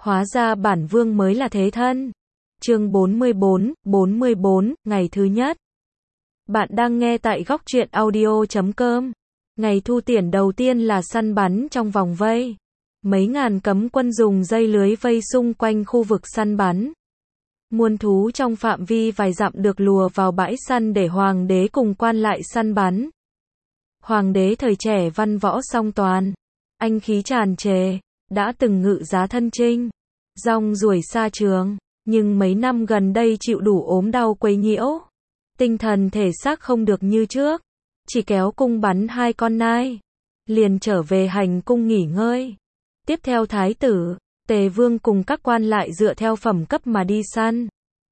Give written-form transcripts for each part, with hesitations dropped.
Hóa ra bản vương mới là thế thân. Chương 44, ngày thứ nhất. Bạn đang nghe tại góc truyện audio.com. Ngày thu tiền đầu tiên là săn bắn trong vòng vây. Mấy ngàn cấm quân dùng dây lưới vây xung quanh khu vực săn bắn. Muôn thú trong phạm vi vài dặm được lùa vào bãi săn để hoàng đế cùng quan lại săn bắn. Hoàng đế thời trẻ văn võ song toàn, anh khí tràn trề, đã từng ngự giá thân chinh, rong ruổi xa trường, nhưng mấy năm gần đây chịu đủ ốm đau quấy nhiễu. Tinh thần thể xác không được như trước, chỉ kéo cung bắn 2 con nai, liền trở về hành cung nghỉ ngơi. Tiếp theo thái tử, Tề Vương cùng các quan lại dựa theo phẩm cấp mà đi săn.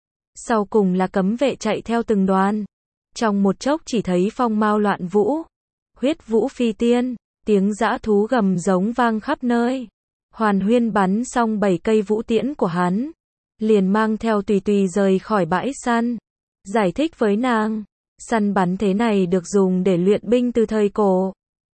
Sau cùng là cấm vệ chạy theo từng đoàn. Trong một chốc chỉ thấy phong mao loạn vũ, huyết vũ phi tiên, tiếng dã thú gầm giống vang khắp nơi. Hoàn Huyên bắn xong 7 cây vũ tiễn của hắn, liền mang theo Tùy Tùy rời khỏi bãi săn. Giải thích với nàng, săn bắn thế này được dùng để luyện binh từ thời cổ.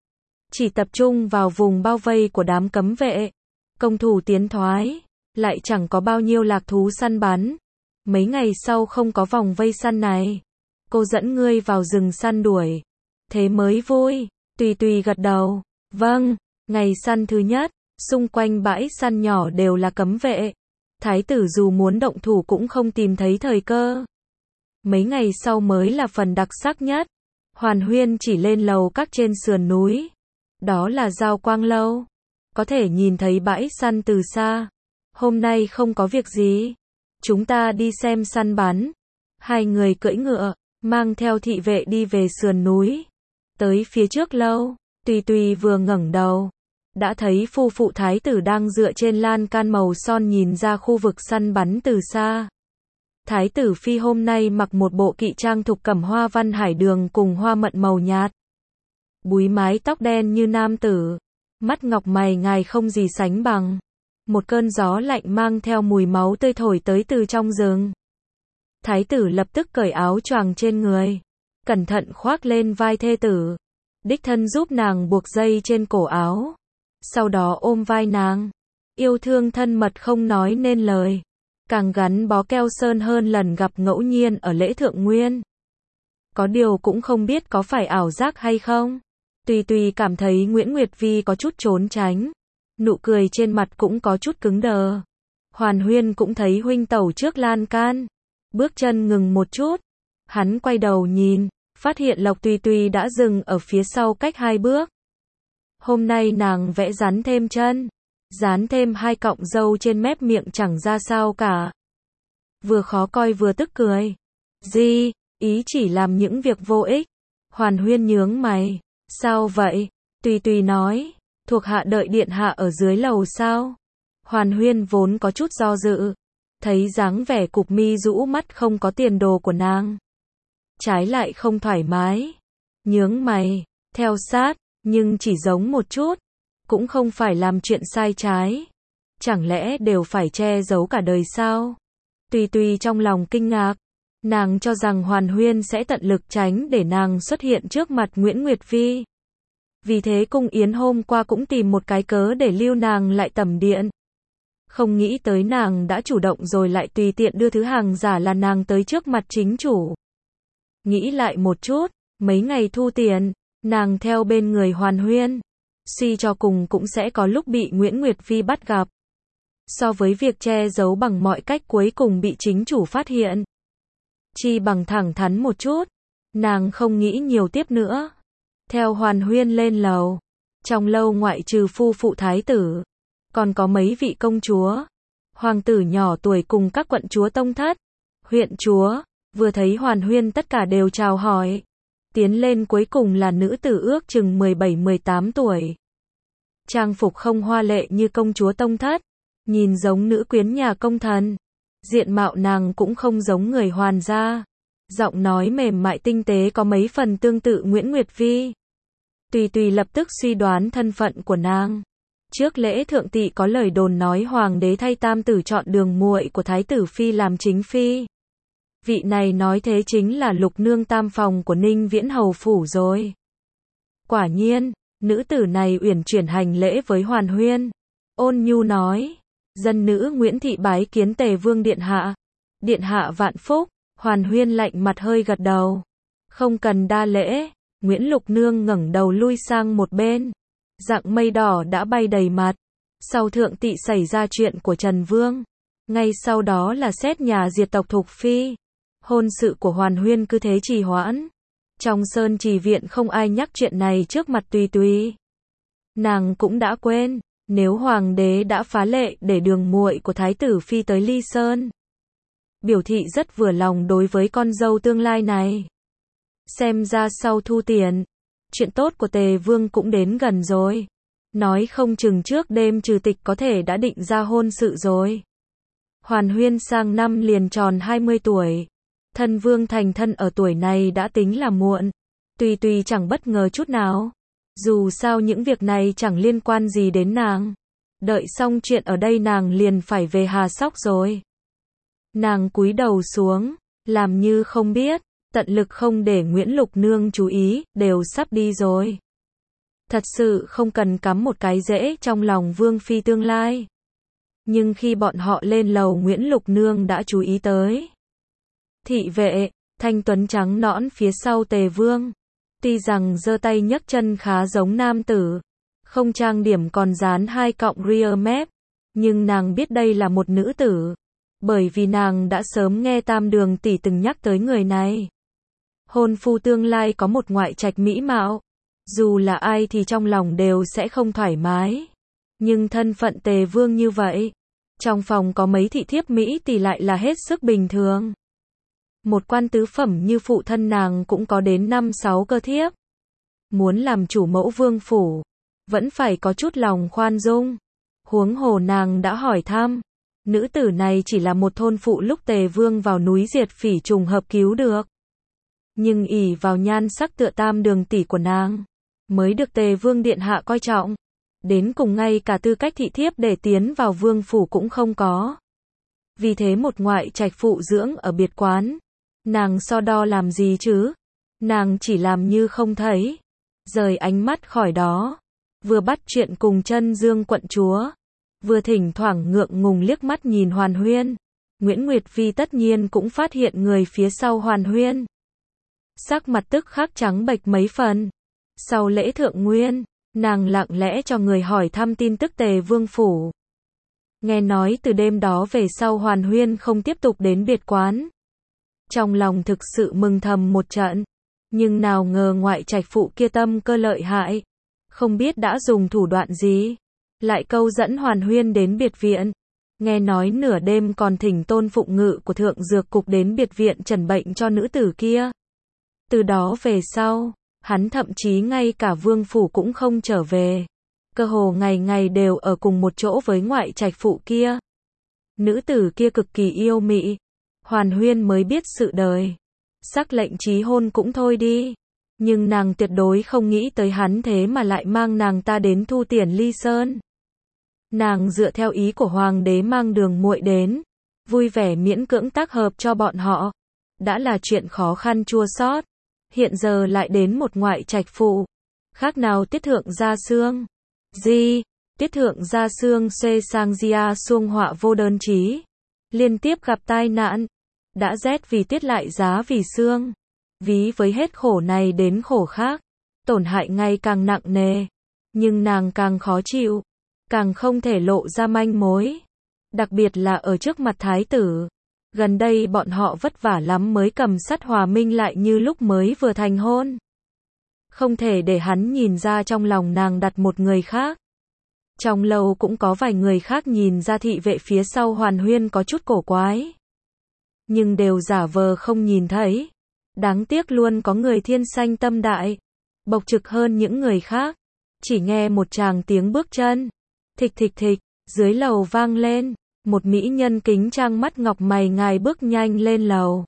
Chỉ tập trung vào vùng bao vây của đám cấm vệ, công thủ tiến thoái, lại chẳng có bao nhiêu lạc thú săn bắn. Mấy ngày sau không có vòng vây săn này, cô dẫn ngươi vào rừng săn đuổi, thế mới vui. Tùy Tùy gật đầu, vâng. Ngày săn thứ nhất, xung quanh bãi săn nhỏ đều là cấm vệ. Thái tử dù muốn động thủ cũng không tìm thấy thời cơ. Mấy ngày sau mới là phần đặc sắc nhất. Hoàn Huyên chỉ lên lầu các trên sườn núi. Đó là Giao Quang Lâu. Có thể nhìn thấy bãi săn từ xa. Hôm nay không có việc gì, chúng ta đi xem săn bắn. Hai người cưỡi ngựa, mang theo thị vệ đi về sườn núi. Tới phía trước lâu, Tùy Tùy vừa ngẩng đầu, đã thấy phu phụ thái tử đang dựa trên lan can màu son nhìn ra khu vực săn bắn từ xa. Thái tử phi hôm nay mặc một bộ kỵ trang thục cẩm hoa văn hải đường cùng hoa mận màu nhạt. Búi mái tóc đen như nam tử, mắt ngọc mày ngài không gì sánh bằng. Một cơn gió lạnh mang theo mùi máu tươi thổi tới từ trong rừng. Thái tử lập tức cởi áo choàng trên người, cẩn thận khoác lên vai thê tử, đích thân giúp nàng buộc dây trên cổ áo. Sau đó ôm vai nàng, yêu thương thân mật không nói nên lời, càng gắn bó keo sơn hơn lần gặp ngẫu nhiên ở lễ thượng nguyên. Có điều cũng không biết có phải ảo giác hay không. Tùy Tùy cảm thấy Nguyễn Nguyệt Vi có chút trốn tránh, nụ cười trên mặt cũng có chút cứng đờ. Hoàn Huyên cũng thấy huynh tẩu trước lan can, bước chân ngừng một chút, hắn quay đầu nhìn, phát hiện Lộc Tùy Tùy đã dừng ở phía sau cách 2 bước. Hôm nay nàng vẽ rắn thêm chân, dán thêm 2 cọng râu trên mép miệng chẳng ra sao cả. Vừa khó coi vừa tức cười. Gì, ý chỉ làm những việc vô ích. Hoàn Huyên nhướng mày. Sao vậy? Tùy Tùy nói, thuộc hạ đợi điện hạ ở dưới lầu sao? Hoàn Huyên vốn có chút do dự, thấy dáng vẻ cụp mi rũ mắt không có tiền đồ của nàng, trái lại không thoải mái, nhướng mày, theo sát, nhưng chỉ giống một chút, cũng không phải làm chuyện sai trái, chẳng lẽ đều phải che giấu cả đời sao? Tùy Tùy trong lòng kinh ngạc, nàng cho rằng Hoàn Huyên sẽ tận lực tránh để nàng xuất hiện trước mặt Nguyễn Nguyệt Vi. Vì thế cung yến hôm qua cũng tìm một cái cớ để lưu nàng lại tầm điện. Không nghĩ tới nàng đã chủ động rồi lại tùy tiện đưa thứ hàng giả là nàng tới trước mặt chính chủ. Nghĩ lại một chút, mấy ngày thu tiền, nàng theo bên người Hoàn Huyên, suy cho cùng cũng sẽ có lúc bị Nguyễn Nguyệt Vi bắt gặp. So với việc che giấu bằng mọi cách cuối cùng bị chính chủ phát hiện, chi bằng thẳng thắn một chút, nàng không nghĩ nhiều tiếp nữa. Theo Hoàn Huyên lên lầu, trong lâu ngoại trừ phu phụ thái tử, còn có mấy vị công chúa, hoàng tử nhỏ tuổi cùng các quận chúa tông thất, huyện chúa, vừa thấy Hoàn Huyên tất cả đều chào hỏi. Tiến lên cuối cùng là nữ tử ước chừng 17-18 tuổi. Trang phục không hoa lệ như công chúa tông thất, nhìn giống nữ quyến nhà công thần. Diện mạo nàng cũng không giống người Hoàn gia. Giọng nói mềm mại tinh tế có mấy phần tương tự Nguyễn Nguyệt Vi. Tùy Tùy lập tức suy đoán thân phận của nàng. Trước lễ thượng tỵ có lời đồn nói hoàng đế thay tam tử chọn đường muội của thái tử phi làm chính phi. Vị này nói thế chính là lục nương tam phòng của Ninh Viễn hầu phủ rồi. Quả nhiên, nữ tử này uyển chuyển hành lễ với Hoàn Huyên, ôn nhu nói, Dân nữ Nguyễn Thị bái kiến Tề Vương điện hạ. Điện hạ vạn phúc. Hoàn Huyên lạnh mặt hơi gật đầu. Không cần đa lễ. Nguyễn Lục Nương ngẩng đầu lui sang một bên. Dạng mây đỏ đã bay đầy mặt. Sau thượng tỵ xảy ra chuyện của Trần Vương. Ngay sau đó là xét nhà diệt tộc Thục Phi. Hôn sự của Hoàn Huyên cứ thế trì hoãn. Trong Sơn Trì Viện không ai nhắc chuyện này trước mặt Tùy Tùy. Nàng cũng đã quên, nếu Hoàng đế đã phá lệ để đường muội của Thái tử Phi tới Ly Sơn. Biểu thị rất vừa lòng đối với con dâu tương lai này. Xem ra sau thu tiền, chuyện tốt của Tề Vương cũng đến gần rồi. Nói không chừng trước đêm trừ tịch có thể đã định ra hôn sự rồi. Hoàn Huyên sang năm liền tròn 20 tuổi. Thân Vương thành thân ở tuổi này đã tính là muộn. Tùy Tùy chẳng bất ngờ chút nào. Dù sao những việc này chẳng liên quan gì đến nàng. Đợi xong chuyện ở đây nàng liền phải về Hà Sóc rồi. Nàng cúi đầu xuống, làm như không biết, tận lực không để Nguyễn Lục Nương chú ý, đều sắp đi rồi. Thật sự không cần cắm một cái rễ trong lòng Vương Phi tương lai. Nhưng khi bọn họ lên lầu Nguyễn Lục Nương đã chú ý tới. Thị vệ, thanh tuấn trắng nõn phía sau Tề Vương. Tuy rằng giơ tay nhấc chân khá giống nam tử. Không trang điểm còn dán 2 cọng rear mép. Nhưng nàng biết đây là một nữ tử. Bởi vì nàng đã sớm nghe Tam Đường tỷ từng nhắc tới người này. Hôn phu tương lai có một ngoại trạch mỹ mạo. Dù là ai thì trong lòng đều sẽ không thoải mái. Nhưng thân phận Tề Vương như vậy. Trong phòng có mấy thị thiếp Mỹ thì lại là hết sức bình thường. Một quan tứ phẩm như phụ thân nàng cũng có đến 5-6 cơ thiếp. Muốn làm chủ mẫu vương phủ, vẫn phải có chút lòng khoan dung. Huống hồ nàng đã hỏi thăm, nữ tử này chỉ là một thôn phụ lúc Tề Vương vào núi diệt phỉ trùng hợp cứu được. Nhưng ỷ vào nhan sắc tựa Tam Đường tỷ của nàng, mới được Tề Vương điện hạ coi trọng. Đến cùng ngay cả tư cách thị thiếp để tiến vào vương phủ cũng không có. Vì thế một ngoại trạch phụ dưỡng ở biệt quán. Nàng so đo làm gì chứ? Nàng chỉ làm như không thấy. Rời ánh mắt khỏi đó. Vừa bắt chuyện cùng Chân Dương quận chúa. Vừa thỉnh thoảng ngượng ngùng liếc mắt nhìn Hoàn Huyên. Nguyễn Nguyệt Vi tất nhiên cũng phát hiện người phía sau Hoàn Huyên. Sắc mặt tức khắc trắng bệch mấy phần. Sau lễ thượng nguyên, nàng lặng lẽ cho người hỏi thăm tin tức Tề Vương phủ. Nghe nói từ đêm đó về sau Hoàn Huyên không tiếp tục đến biệt quán. Trong lòng thực sự mừng thầm một trận. Nhưng nào ngờ ngoại trạch phụ kia tâm cơ lợi hại. Không biết đã dùng thủ đoạn gì. Lại câu dẫn Hoàn Huyên đến biệt viện. Nghe nói nửa đêm còn thỉnh Tôn Phụng Ngự của Thượng Dược Cục đến biệt viện trần bệnh cho nữ tử kia. Từ đó về sau, hắn thậm chí ngay cả vương phủ cũng không trở về. Cơ hồ ngày ngày đều ở cùng một chỗ với ngoại trạch phụ kia. Nữ tử kia cực kỳ yêu mị. Hoàn Huyên mới biết sự đời. Sắc lệnh chí hôn cũng thôi đi. Nhưng nàng tuyệt đối không nghĩ tới hắn thế mà lại mang nàng ta đến thu tiền Ly Sơn. Nàng dựa theo ý của Hoàng đế mang đường muội đến. Vui vẻ miễn cưỡng tác hợp cho bọn họ. Đã là chuyện khó khăn chua xót. Hiện giờ lại đến một ngoại trạch phụ. Khác nào tiết thượng gia xương. Tiết thượng gia xương xê sang gia xuông họa vô đơn chí. Liên tiếp gặp tai nạn. Đã rét vì tiết lại giá vì xương. Ví với hết khổ này đến khổ khác. Tổn hại ngày càng nặng nề. Nhưng nàng càng khó chịu. Càng không thể lộ ra manh mối. Đặc biệt là ở trước mặt thái tử. Gần đây bọn họ vất vả lắm mới cầm sắt hòa minh lại như lúc mới vừa thành hôn. Không thể để hắn nhìn ra trong lòng nàng đặt một người khác. Trong lầu cũng có vài người khác nhìn ra thị vệ phía sau Hoàn Huyên có chút cổ quái. Nhưng đều giả vờ không nhìn thấy. Đáng tiếc luôn có người thiên sanh tâm đại. Bộc trực hơn những người khác. Chỉ nghe một tràng tiếng bước chân. Thịch thịch thịch, dưới lầu vang lên. Một mỹ nhân kính trang mắt ngọc mày ngài bước nhanh lên lầu.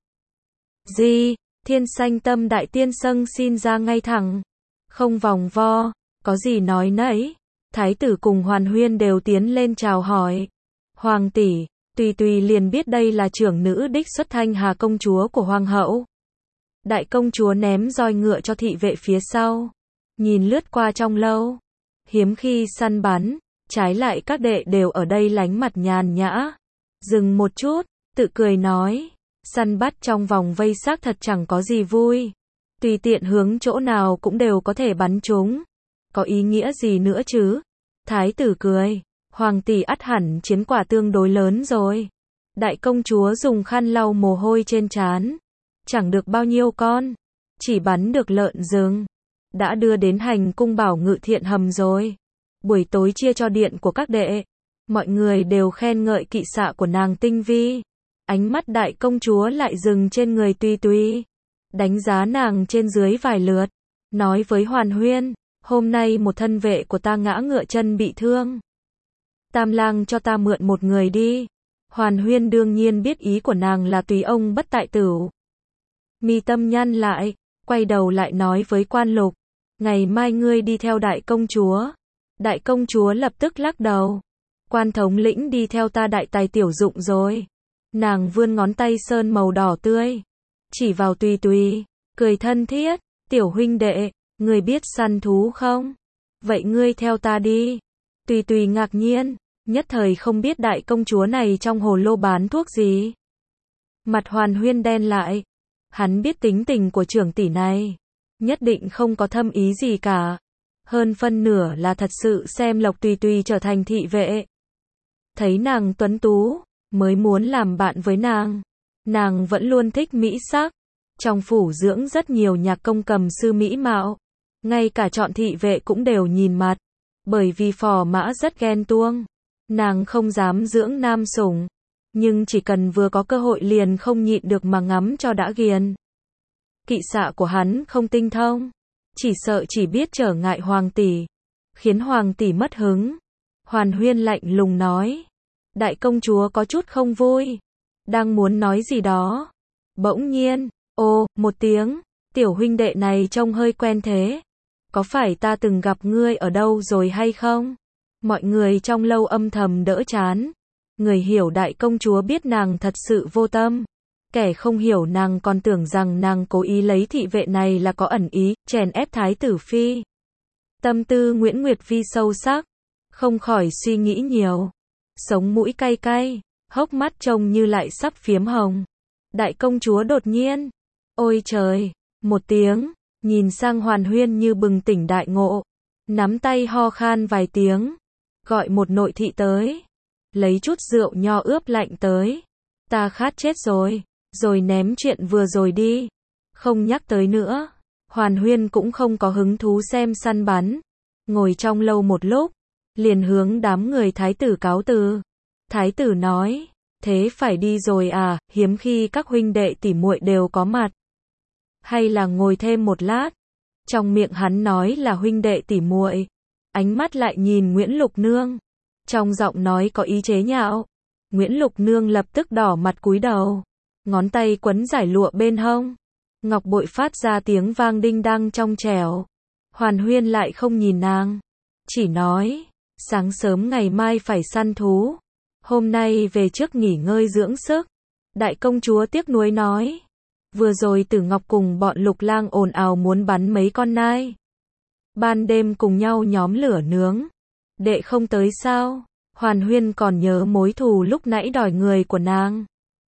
Thiên sanh tâm đại tiên sâng xin ra ngay thẳng. Không vòng vo, có gì nói nấy. Thái tử cùng Hoàn Huyên đều tiến lên chào hỏi. Hoàng tỷ, Tùy Tùy liền biết đây là trưởng nữ đích xuất Thanh Hà công chúa của Hoàng hậu. Đại công chúa ném roi ngựa cho thị vệ phía sau. Nhìn lướt qua trong lâu. Hiếm khi săn bắn. Trái lại các đệ đều ở đây lánh mặt nhàn nhã. Dừng một chút, tự cười nói, săn bắt trong vòng vây xác thật chẳng có gì vui. Tùy tiện hướng chỗ nào cũng đều có thể bắn chúng. Có ý nghĩa gì nữa chứ? Thái tử cười, hoàng tỷ ắt hẳn chiến quả tương đối lớn rồi. Đại công chúa dùng khăn lau mồ hôi trên trán. Chẳng được bao nhiêu con, chỉ bắn được lợn rừng. Đã đưa đến hành cung Bảo Ngự Thiện Hầm rồi. Buổi tối chia cho điện của các đệ. Mọi người đều khen ngợi kỵ xạ của nàng tinh vi. Ánh mắt đại công chúa lại dừng trên người Tùy Tùy. Đánh giá nàng trên dưới vài lượt. Nói với Hoàn Huyên, hôm nay một thân vệ của ta ngã ngựa chân bị thương. Tam lang cho ta mượn một người đi. Hoàn Huyên đương nhiên biết ý của nàng là tùy ông bất tại tử. Mi tâm nhăn lại, quay đầu lại nói với Quan Lục, ngày mai ngươi đi theo đại công chúa. Đại công chúa lập tức lắc đầu. Quan thống lĩnh đi theo ta đại tài tiểu dụng rồi. Nàng vươn ngón tay sơn màu đỏ tươi, chỉ vào Tùy Tùy, cười thân thiết, tiểu huynh đệ, ngươi biết săn thú không? Vậy ngươi theo ta đi. Tùy Tùy ngạc nhiên, nhất thời không biết đại công chúa này trong hồ lô bán thuốc gì. Mặt Hoàn Huyên đen lại. Hắn biết tính tình của trưởng tỷ này, nhất định không có thâm ý gì cả. Hơn phân nửa là thật sự xem Lộc Tùy Tùy trở thành thị vệ. Thấy nàng tuấn tú, mới muốn làm bạn với nàng. Nàng vẫn luôn thích mỹ sắc. Trong phủ dưỡng rất nhiều nhạc công cầm sư mỹ mạo. Ngay cả chọn thị vệ cũng đều nhìn mặt. Bởi vì phò mã rất ghen tuông. Nàng không dám dưỡng nam sủng. Nhưng chỉ cần vừa có cơ hội liền không nhịn được mà ngắm cho đã ghiền. Kỵ xạ của hắn không tinh thông. Chỉ sợ chỉ biết trở ngại hoàng tỷ. Khiến hoàng tỷ mất hứng. Hoàn Huyên lạnh lùng nói. Đại công chúa có chút không vui. Đang muốn nói gì đó. Bỗng nhiên, ô, một tiếng. Tiểu huynh đệ này trông hơi quen thế. Có phải ta từng gặp ngươi ở đâu rồi hay không? Mọi người trong lâu âm thầm đỡ chán. Người hiểu đại công chúa biết nàng thật sự vô tâm. Kẻ không hiểu nàng còn tưởng rằng nàng cố ý lấy thị vệ này là có ẩn ý, chèn ép thái tử phi. Tâm tư Nguyễn Nguyệt Vi sâu sắc. Không khỏi suy nghĩ nhiều. Sống mũi cay cay, hốc mắt trông như lại sắp phiếm hồng. Đại công chúa đột nhiên. Ôi trời, một tiếng, nhìn sang Hoàn Huyên như bừng tỉnh đại ngộ. Nắm tay ho khan vài tiếng. Gọi một nội thị tới. Lấy chút rượu nho ướp lạnh tới. Ta khát chết rồi. Rồi ném chuyện vừa rồi đi. Không nhắc tới nữa. Hoàn Huyên cũng không có hứng thú xem săn bắn. Ngồi trong lâu một lúc. Liền hướng đám người thái tử cáo từ. Thái tử nói. Thế phải đi rồi à, hiếm khi các huynh đệ tỉ muội đều có mặt. Hay là ngồi thêm một lát. Trong miệng hắn nói là huynh đệ tỉ muội. Ánh mắt lại nhìn Nguyễn Lục Nương. Trong giọng nói có ý chế nhạo. Nguyễn Lục Nương lập tức đỏ mặt cúi đầu. Ngón tay quấn giải lụa bên hông. Ngọc bội phát ra tiếng vang đinh đăng trong trẻo. Hoàn Huyên lại không nhìn nàng. Chỉ nói, sáng sớm ngày mai phải săn thú. Hôm nay về trước nghỉ ngơi dưỡng sức. Đại công chúa tiếc nuối nói. Vừa rồi Tử Ngọc cùng bọn Lục Lang ồn ào muốn bắn mấy con nai. Ban đêm cùng nhau nhóm lửa nướng. Đệ không tới sao? Hoàn Huyên còn nhớ mối thù lúc nãy đòi người của nàng.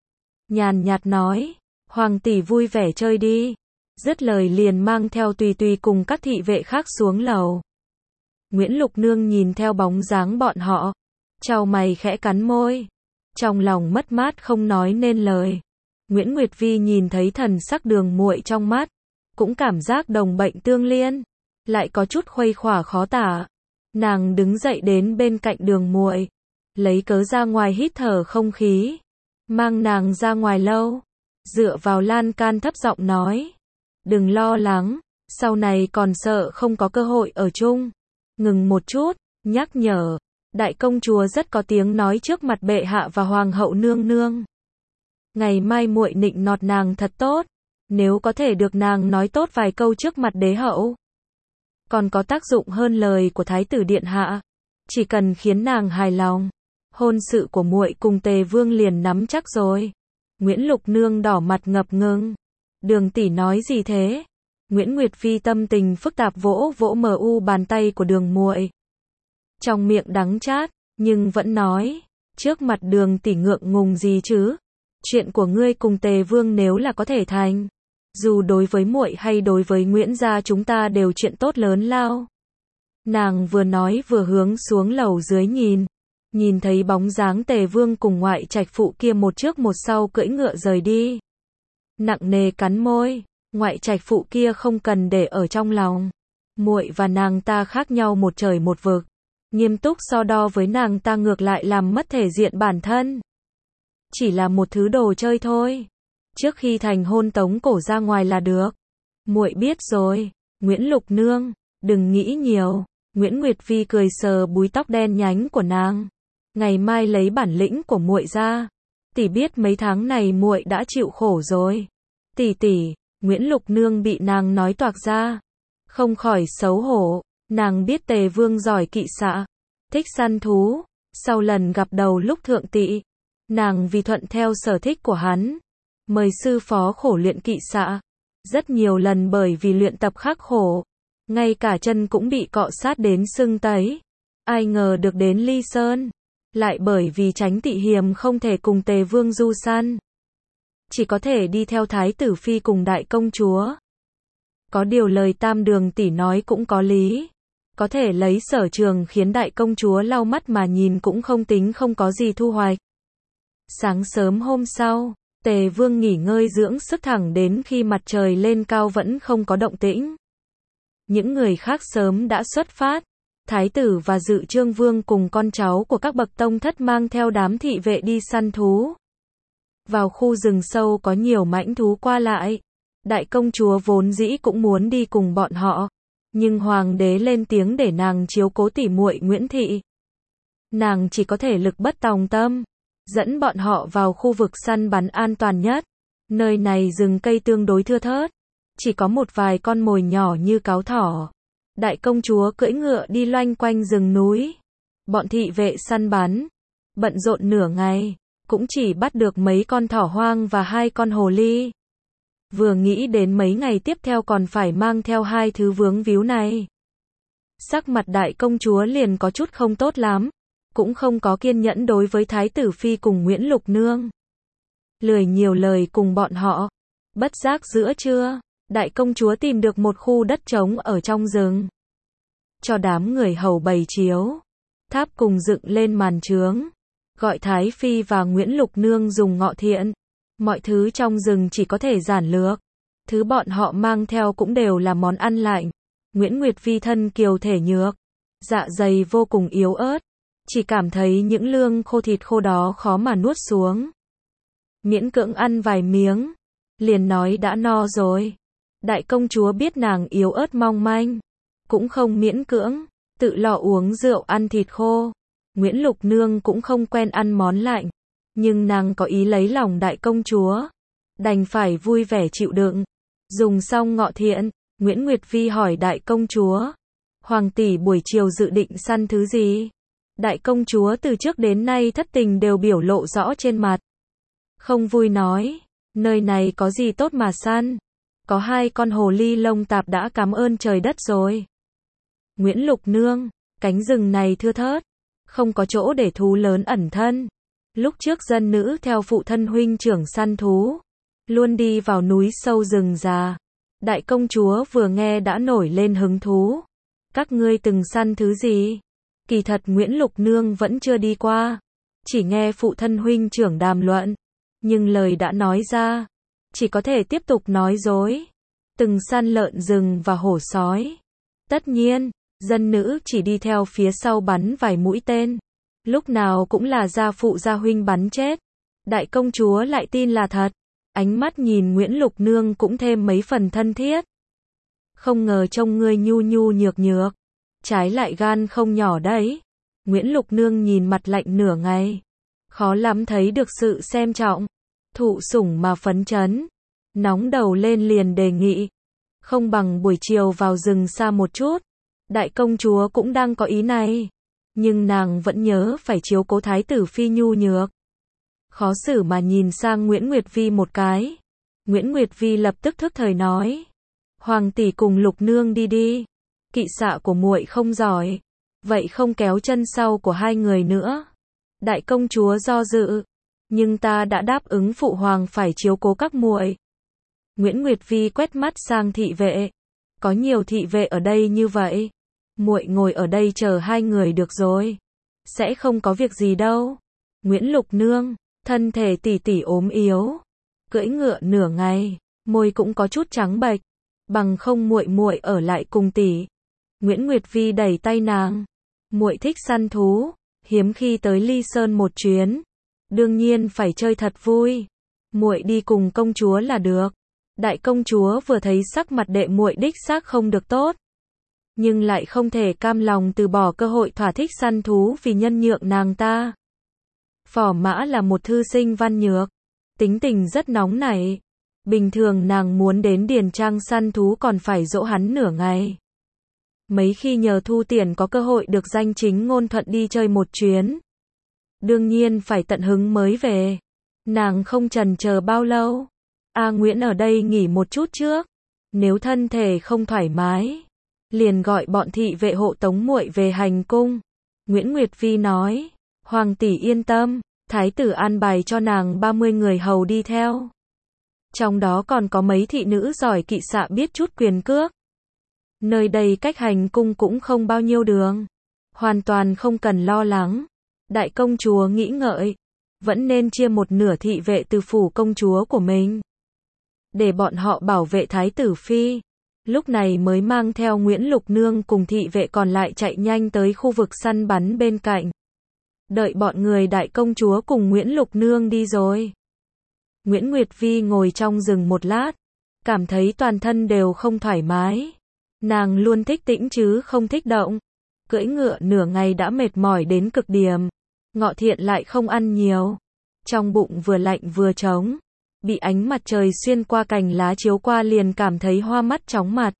Nhàn nhạt nói, hoàng tỷ vui vẻ chơi đi. Dứt lời liền mang theo Tùy Tùy cùng các thị vệ khác xuống lầu. Nguyễn Lục Nương nhìn theo bóng dáng bọn họ. Chau mày khẽ cắn môi. Trong lòng mất mát không nói nên lời. Nguyễn Nguyệt Vi nhìn thấy thần sắc Đường muội trong mắt. Cũng cảm giác đồng bệnh tương liên. Lại có chút khuây khỏa khó tả. Nàng đứng dậy đến bên cạnh Đường muội. Lấy cớ ra ngoài hít thở không khí. Mang nàng ra ngoài lâu. Dựa vào lan can thấp giọng nói. Đừng lo lắng. Sau này còn sợ không có cơ hội ở chung. Ngừng một chút. Nhắc nhở. Đại công chúa rất có tiếng nói trước mặt bệ hạ và hoàng hậu nương nương. Ngày mai muội nịnh nọt nàng thật tốt. Nếu có thể được nàng nói tốt vài câu trước mặt đế hậu. Còn có tác dụng hơn lời của thái tử điện hạ. Chỉ cần khiến nàng hài lòng. Hôn sự của muội cùng Tề Vương liền nắm chắc rồi. Nguyễn Lục Nương đỏ mặt ngập ngừng. Đường tỷ nói gì thế? Nguyễn Nguyệt Vi tâm tình phức tạp vỗ vỗ mờ u bàn tay của Đường muội. trong miệng đắng chát, nhưng vẫn nói, trước mặt Đường tỷ ngượng ngùng gì chứ? Chuyện của ngươi cùng Tề Vương nếu là có thể thành, dù đối với muội hay đối với Nguyễn gia chúng ta đều chuyện tốt lớn lao. Nàng vừa nói vừa hướng xuống lầu dưới nhìn thấy bóng dáng Tề Vương cùng ngoại trạch phụ kia một trước một sau cưỡi ngựa rời đi. Nặng nề cắn môi, ngoại trạch phụ kia không cần để ở trong lòng. Muội và nàng ta khác nhau một trời một vực. Nghiêm túc so đo với nàng ta ngược lại làm mất thể diện bản thân. Chỉ là một thứ đồ chơi thôi. Trước khi thành hôn tống cổ ra ngoài là được. Muội biết rồi, Nguyễn Lục Nương, đừng nghĩ nhiều. Nguyễn Nguyệt Vi cười sờ búi tóc đen nhánh của nàng. Ngày mai lấy bản lĩnh của muội ra. Tỷ biết mấy tháng này muội đã chịu khổ rồi. Tỷ, Nguyễn Lục Nương bị nàng nói toạc ra. Không khỏi xấu hổ. Nàng biết Tề Vương giỏi kỵ xạ, thích săn thú. Sau lần gặp đầu lúc thượng tỵ, nàng vì thuận theo sở thích của hắn, mời sư phó khổ luyện kỵ xạ. Rất nhiều lần bởi vì luyện tập khắc khổ, ngay cả chân cũng bị cọ sát đến sưng tấy. Ai ngờ được đến Ly Sơn, lại bởi vì tránh tỵ hiềm không thể cùng Tề Vương du săn, chỉ có thể đi theo Thái tử phi cùng đại công chúa. Có điều lời Tam Đường tỷ nói cũng có lý. Có thể lấy sở trường khiến đại công chúa lau mắt mà nhìn cũng không tính không có gì thu hoạch. Sáng sớm hôm sau, Tề Vương nghỉ ngơi dưỡng sức thẳng đến khi mặt trời lên cao vẫn không có động tĩnh. Những người khác sớm đã xuất phát. Thái tử và Dự Trương Vương cùng con cháu của các bậc tông thất mang theo đám thị vệ đi săn thú. Vào khu rừng sâu có nhiều mãnh thú qua lại. Đại công chúa vốn dĩ cũng muốn đi cùng bọn họ, nhưng hoàng đế lên tiếng để nàng chiếu cố tỉ muội Nguyễn Thị. Nàng chỉ có thể lực bất tòng tâm, dẫn bọn họ vào khu vực săn bắn an toàn nhất. Nơi này rừng cây tương đối thưa thớt, chỉ có một vài con mồi nhỏ như cáo thỏ. Đại công chúa cưỡi ngựa đi loanh quanh rừng núi. Bọn thị vệ săn bắn, bận rộn nửa ngày, cũng chỉ bắt được mấy con thỏ hoang và 2 con hồ ly. Vừa nghĩ đến mấy ngày tiếp theo còn phải mang theo 2 thứ vướng víu này, sắc mặt đại công chúa liền có chút không tốt lắm, cũng không có kiên nhẫn đối với Thái tử phi cùng Nguyễn Lục Nương. Lười nhiều lời cùng bọn họ. Bất giác giữa trưa, đại công chúa tìm được một khu đất trống ở trong rừng, cho đám người hầu bày chiếu, tháp cùng dựng lên màn chướng, gọi Thái phi và Nguyễn Lục Nương dùng ngọ thiện. Mọi thứ trong rừng chỉ có thể giản lược. Thứ bọn họ mang theo cũng đều là món ăn lạnh. Nguyễn Nguyệt Vi thân kiều thể nhược, dạ dày vô cùng yếu ớt, chỉ cảm thấy những lương khô thịt khô đó khó mà nuốt xuống. Miễn cưỡng ăn vài miếng, liền nói đã no rồi. Đại công chúa biết nàng yếu ớt mong manh, cũng không miễn cưỡng, tự lò uống rượu ăn thịt khô. Nguyễn Lục Nương cũng không quen ăn món lạnh, nhưng nàng có ý lấy lòng đại công chúa, đành phải vui vẻ chịu đựng. Dùng xong ngọ thiện, Nguyễn Nguyệt Vi hỏi đại công chúa, hoàng tỷ buổi chiều dự định săn thứ gì? Đại công chúa từ trước đến nay thất tình đều biểu lộ rõ trên mặt. Không vui nói, nơi này có gì tốt mà săn, có 2 con hồ ly lông tạp đã cảm ơn trời đất rồi. Nguyễn Lục Nương, cánh rừng này thưa thớt, không có chỗ để thú lớn ẩn thân. Lúc trước dân nữ theo phụ thân huynh trưởng săn thú, luôn đi vào núi sâu rừng già. Đại công chúa vừa nghe đã nổi lên hứng thú. Các ngươi từng săn thứ gì? Kỳ thật Nguyễn Lục Nương vẫn chưa đi qua, chỉ nghe phụ thân huynh trưởng đàm luận, nhưng lời đã nói ra, chỉ có thể tiếp tục nói dối. Từng săn lợn rừng và hổ sói. Tất nhiên, dân nữ chỉ đi theo phía sau bắn vài mũi tên. Lúc nào cũng là gia phụ gia huynh bắn chết. Đại công chúa lại tin là thật. Ánh mắt nhìn Nguyễn Lục Nương cũng thêm mấy phần thân thiết. Không ngờ trông ngươi nhu nhu nhược nhược, trái lại gan không nhỏ đấy. Nguyễn Lục Nương nhìn mặt lạnh nửa ngày, khó lắm thấy được sự xem trọng, thụ sủng mà phấn chấn. Nóng đầu lên liền đề nghị, không bằng buổi chiều vào rừng xa một chút. Đại công chúa cũng đang có ý này, nhưng nàng vẫn nhớ phải chiếu cố Thái tử phi nhu nhược. Khó xử mà nhìn sang Nguyễn Nguyệt Vi một cái. Nguyễn Nguyệt Vi lập tức thức thời nói, hoàng tỷ cùng Lục Nương đi đi, kỵ xạ của muội không giỏi, Vậy không kéo chân sau của hai người nữa. Đại công chúa do dự. Nhưng ta đã đáp ứng phụ hoàng phải chiếu cố các muội. Nguyễn Nguyệt Vi quét mắt sang thị vệ. Có nhiều thị vệ ở đây như vậy. Muội ngồi ở đây chờ hai người được rồi. Sẽ không có việc gì đâu. Nguyễn Lục Nương, thân thể tỷ tỷ ốm yếu, cưỡi ngựa nửa ngày, môi cũng có chút trắng bệch, bằng không muội muội ở lại cùng tỷ. Nguyễn Nguyệt Vi đẩy tay nàng. Muội thích săn thú, hiếm khi tới Ly Sơn một chuyến, đương nhiên phải chơi thật vui. Muội đi cùng công chúa là được. Đại công chúa vừa thấy sắc mặt đệ muội đích xác không được tốt, nhưng lại không thể cam lòng từ bỏ cơ hội thỏa thích săn thú vì nhân nhượng nàng ta. Phò Mã là một thư sinh văn nhược, tính tình rất nóng nảy. Bình thường nàng muốn đến điền trang săn thú còn phải dỗ hắn nửa ngày. Mấy khi nhờ Thu Tiền có cơ hội được danh chính ngôn thuận đi chơi một chuyến, đương nhiên phải tận hứng mới về. Nàng không chần chờ bao lâu. A Nguyễn ở đây nghỉ một chút trước, nếu thân thể không thoải mái, liền gọi bọn thị vệ hộ tống muội về hành cung. Nguyễn Nguyệt Vi nói, hoàng tỷ yên tâm, thái tử an bài cho nàng 30 người hầu đi theo. Trong đó còn có mấy thị nữ giỏi kỵ xạ biết chút quyền cước. Nơi đây cách hành cung cũng không bao nhiêu đường, hoàn toàn không cần lo lắng. Đại công chúa nghĩ ngợi, vẫn nên chia một nửa thị vệ từ phủ công chúa của mình, để bọn họ bảo vệ thái tử phi. Lúc này mới mang theo Nguyễn Lục Nương cùng thị vệ còn lại chạy nhanh tới khu vực săn bắn bên cạnh. Đợi bọn người đại công chúa cùng Nguyễn Lục Nương đi rồi, Nguyễn Nguyệt Vi ngồi trong rừng một lát, cảm thấy toàn thân đều không thoải mái. Nàng luôn thích tĩnh chứ không thích động. Cưỡi ngựa nửa ngày đã mệt mỏi đến cực điểm. Ngọ Thiện lại không ăn nhiều, trong bụng vừa lạnh vừa trống, bị ánh mặt trời xuyên qua cành lá chiếu qua liền cảm thấy hoa mắt chóng mặt.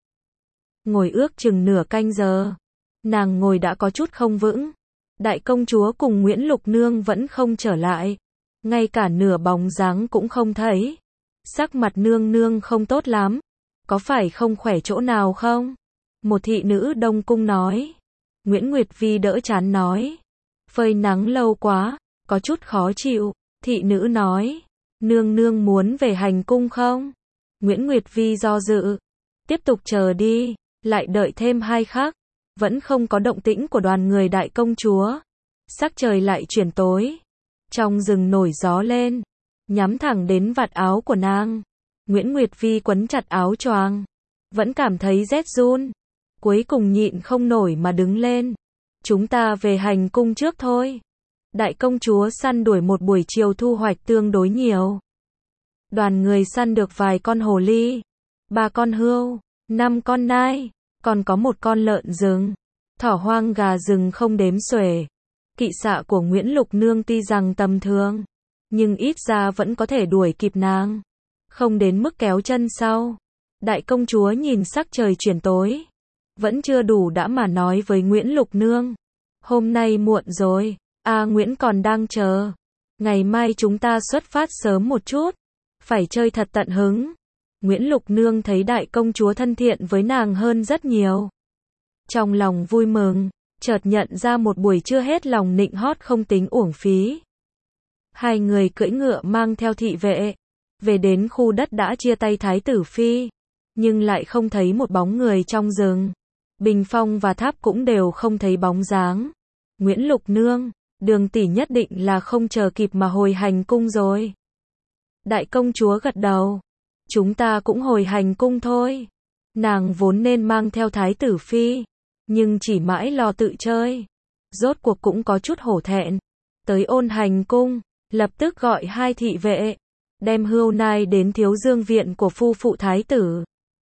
Ngồi ước chừng nửa canh giờ, nàng ngồi đã có chút không vững. Đại công chúa cùng Nguyễn Lục Nương vẫn không trở lại, ngay cả nửa bóng dáng cũng không thấy. Sắc mặt nương nương không tốt lắm, có phải không khỏe chỗ nào không? Một thị nữ Đông Cung nói. Nguyễn Nguyệt Vi đỡ chán nói, phơi nắng lâu quá, có chút khó chịu. Thị nữ nói, nương nương muốn về hành cung không? Nguyễn Nguyệt Vi do dự, tiếp tục chờ đi. Lại đợi thêm 2 khắc, vẫn không có động tĩnh của đoàn người đại công chúa. Sắc trời lại chuyển tối, trong rừng nổi gió lên, nhắm thẳng đến vạt áo của nàng. Nguyễn Nguyệt Vi quấn chặt áo choàng, vẫn cảm thấy rét run. Cuối cùng nhịn không nổi mà đứng lên. Chúng ta về hành cung trước thôi. Đại công chúa săn đuổi một buổi chiều thu hoạch tương đối nhiều. Đoàn người săn được vài con hồ ly, 3 con hươu, 5 con nai, còn có 1 con lợn rừng, thỏ hoang gà rừng không đếm xuể. Kỵ xạ của Nguyễn Lục Nương tuy rằng tầm thường, nhưng ít ra vẫn có thể đuổi kịp nàng, không đến mức kéo chân sau. Đại công chúa nhìn sắc trời chuyển tối, vẫn chưa đủ đã mà nói với Nguyễn Lục Nương, hôm nay muộn rồi, A Nguyễn còn đang chờ, ngày mai chúng ta xuất phát sớm một chút, phải chơi thật tận hứng. Nguyễn Lục Nương thấy đại công chúa thân thiện với nàng hơn rất nhiều, trong lòng vui mừng, chợt nhận ra một buổi chưa hết lòng nịnh hót không tính uổng phí. Hai người cưỡi ngựa mang theo thị vệ, về đến khu đất đã chia tay thái tử phi, nhưng lại không thấy một bóng người trong rừng. Bình phong và tháp cũng đều không thấy bóng dáng. Nguyễn Lục Nương, Đường tỷ nhất định là không chờ kịp mà hồi hành cung rồi. Đại công chúa gật đầu. Chúng ta cũng hồi hành cung thôi. Nàng vốn nên mang theo thái tử phi, nhưng chỉ mãi lo tự chơi, rốt cuộc cũng có chút hổ thẹn. Tới Ôn Hành cung, lập tức gọi 2 thị vệ, đem hươu nai đến Thiếu Dương viện của phu phụ thái tử.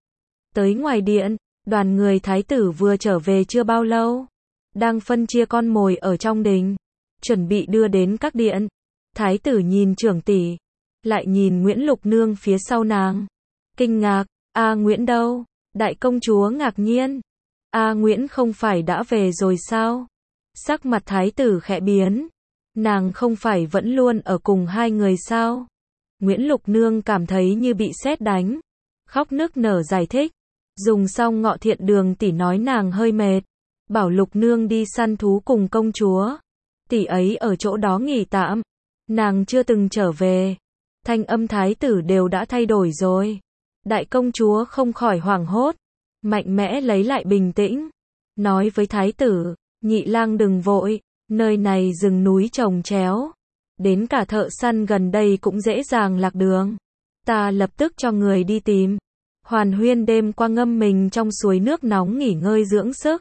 Tới ngoài điện, đoàn người thái tử vừa trở về chưa bao lâu, đang phân chia con mồi ở trong đình, chuẩn bị đưa đến các điện. Thái tử nhìn trưởng tỷ, lại nhìn Nguyễn Lục Nương phía sau nàng, kinh ngạc, A Nguyễn đâu? Đại công chúa ngạc nhiên, A Nguyễn không phải đã về rồi sao? Sắc mặt thái tử khẽ biến, nàng không phải vẫn luôn ở cùng 2 người sao? Nguyễn Lục Nương cảm thấy như bị sét đánh, khóc nức nở giải thích, dùng xong Ngọ Thiện Đường tỷ nói nàng hơi mệt, bảo Lục Nương đi săn thú cùng công chúa. Tỷ ấy ở chỗ đó nghỉ tạm, nàng chưa từng trở về. Thanh âm thái tử đều đã thay đổi rồi. Đại công chúa không khỏi hoảng hốt, mạnh mẽ lấy lại bình tĩnh, nói với thái tử, nhị lang đừng vội, nơi này rừng núi chồng chéo, đến cả thợ săn gần đây cũng dễ dàng lạc đường. Ta lập tức cho người đi tìm. Hoàn Huyên đêm qua ngâm mình trong suối nước nóng nghỉ ngơi dưỡng sức,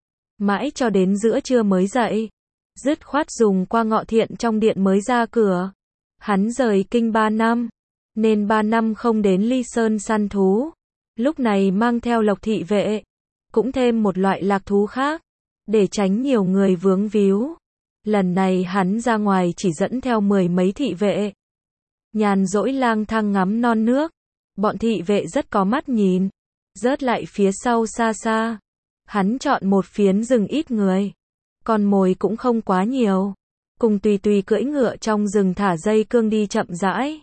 mãi cho đến giữa trưa mới dậy, dứt khoát dùng qua ngọ thiện trong điện mới ra cửa. Hắn rời kinh 3 năm, nên 3 năm không đến Ly Sơn săn thú. Lúc này mang theo Lộc thị vệ, cũng thêm một loại lạc thú khác, để tránh nhiều người vướng víu. Lần này hắn ra ngoài chỉ dẫn theo 10 mấy thị vệ, nhàn rỗi lang thang ngắm non nước. Bọn thị vệ rất có mắt nhìn, rớt lại phía sau xa xa. Hắn chọn một phiến rừng ít người, con mồi cũng không quá nhiều, cùng tùy tùy cưỡi ngựa trong rừng thả dây cương đi chậm rãi.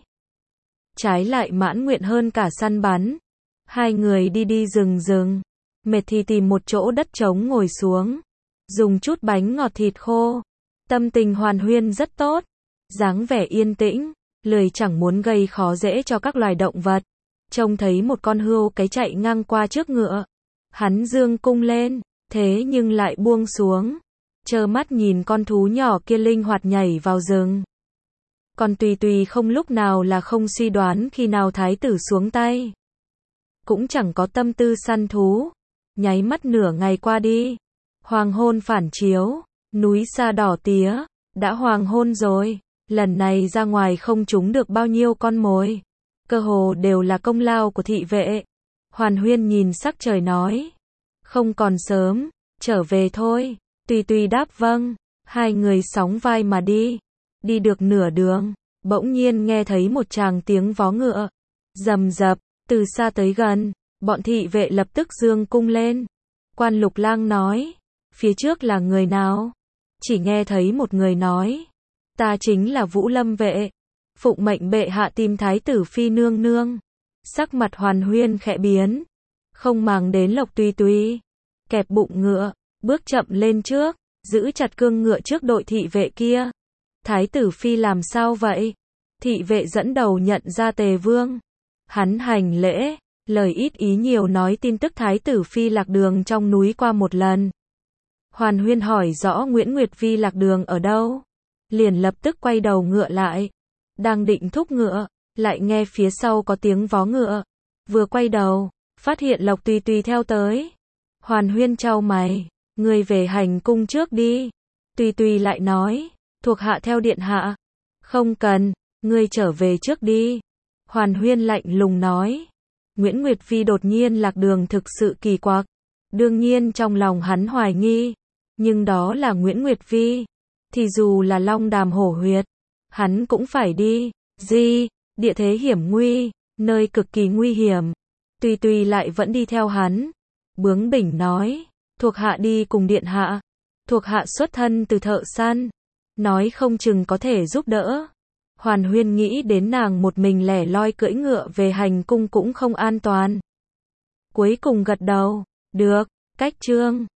Trái lại mãn nguyện hơn cả săn bắn. Hai người đi đi rừng rừng, mệt thì tìm một chỗ đất trống ngồi xuống, dùng chút bánh ngọt thịt khô. Tâm tình Hoàn Huyên rất tốt, dáng vẻ yên tĩnh, lười chẳng muốn gây khó dễ cho các loài động vật. Trông thấy một con hươu cái chạy ngang qua trước ngựa, hắn dương cung lên, thế nhưng lại buông xuống, trơ mắt nhìn con thú nhỏ kia linh hoạt nhảy vào rừng. Còn tùy tùy không lúc nào là không suy đoán khi nào thái tử xuống tay, cũng chẳng có tâm tư săn thú. Nháy mắt nửa ngày qua đi, hoàng hôn phản chiếu, núi xa đỏ tía, đã hoàng hôn rồi. Lần này ra ngoài không trúng được bao nhiêu con mồi, cơ hồ đều là công lao của thị vệ. Hoàn Huyên nhìn sắc trời nói, không còn sớm, trở về thôi. Tùy tùy đáp vâng. Hai người sóng vai mà đi. Đi được nửa đường, bỗng nhiên nghe thấy một tràng tiếng vó ngựa rầm rập từ xa tới gần. Bọn thị vệ lập tức giương cung lên. Quan Lục Lang nói, phía trước là người nào? Chỉ nghe thấy một người nói, ta chính là Vũ Lâm vệ, phụng mệnh bệ hạ tìm thái tử phi nương nương. Sắc mặt Hoàn Huyên khẽ biến, không màng đến Lộc Tùy Tùy, kẹp bụng ngựa, bước chậm lên trước, giữ chặt cương ngựa trước đội thị vệ kia. Thái tử phi làm sao vậy? Thị vệ dẫn đầu nhận ra Tề Vương. Hắn hành lễ, lời ít ý nhiều nói tin tức thái tử phi lạc đường trong núi qua một lần. Hoàn Huyên hỏi rõ Nguyễn Nguyệt Vi lạc đường ở đâu, liền lập tức quay đầu ngựa lại, đang định thúc ngựa, lại nghe phía sau có tiếng vó ngựa. Vừa quay đầu, phát hiện Lộc Tùy Tùy theo tới. Hoàn Huyên chau mày, ngươi về hành cung trước đi. Tùy Tùy lại nói, thuộc hạ theo điện hạ. Không cần, ngươi trở về trước đi. Hoàn Huyên lạnh lùng nói, Nguyễn Nguyệt Vi đột nhiên lạc đường thực sự kỳ quặc. Đương nhiên trong lòng hắn hoài nghi, nhưng đó là Nguyễn Nguyệt Vi, thì dù là Long Đàm Hổ Huyệt, hắn cũng phải đi. Gì? Địa thế hiểm nguy, nơi cực kỳ nguy hiểm. Tùy Tùy lại vẫn đi theo hắn, bướng bỉnh nói, thuộc hạ đi cùng điện hạ. Thuộc hạ xuất thân từ thợ săn, nói không chừng có thể giúp đỡ. Hoàn Huyên nghĩ đến nàng một mình lẻ loi cưỡi ngựa về hành cung cũng không an toàn. Cuối cùng gật đầu, được, cách chương.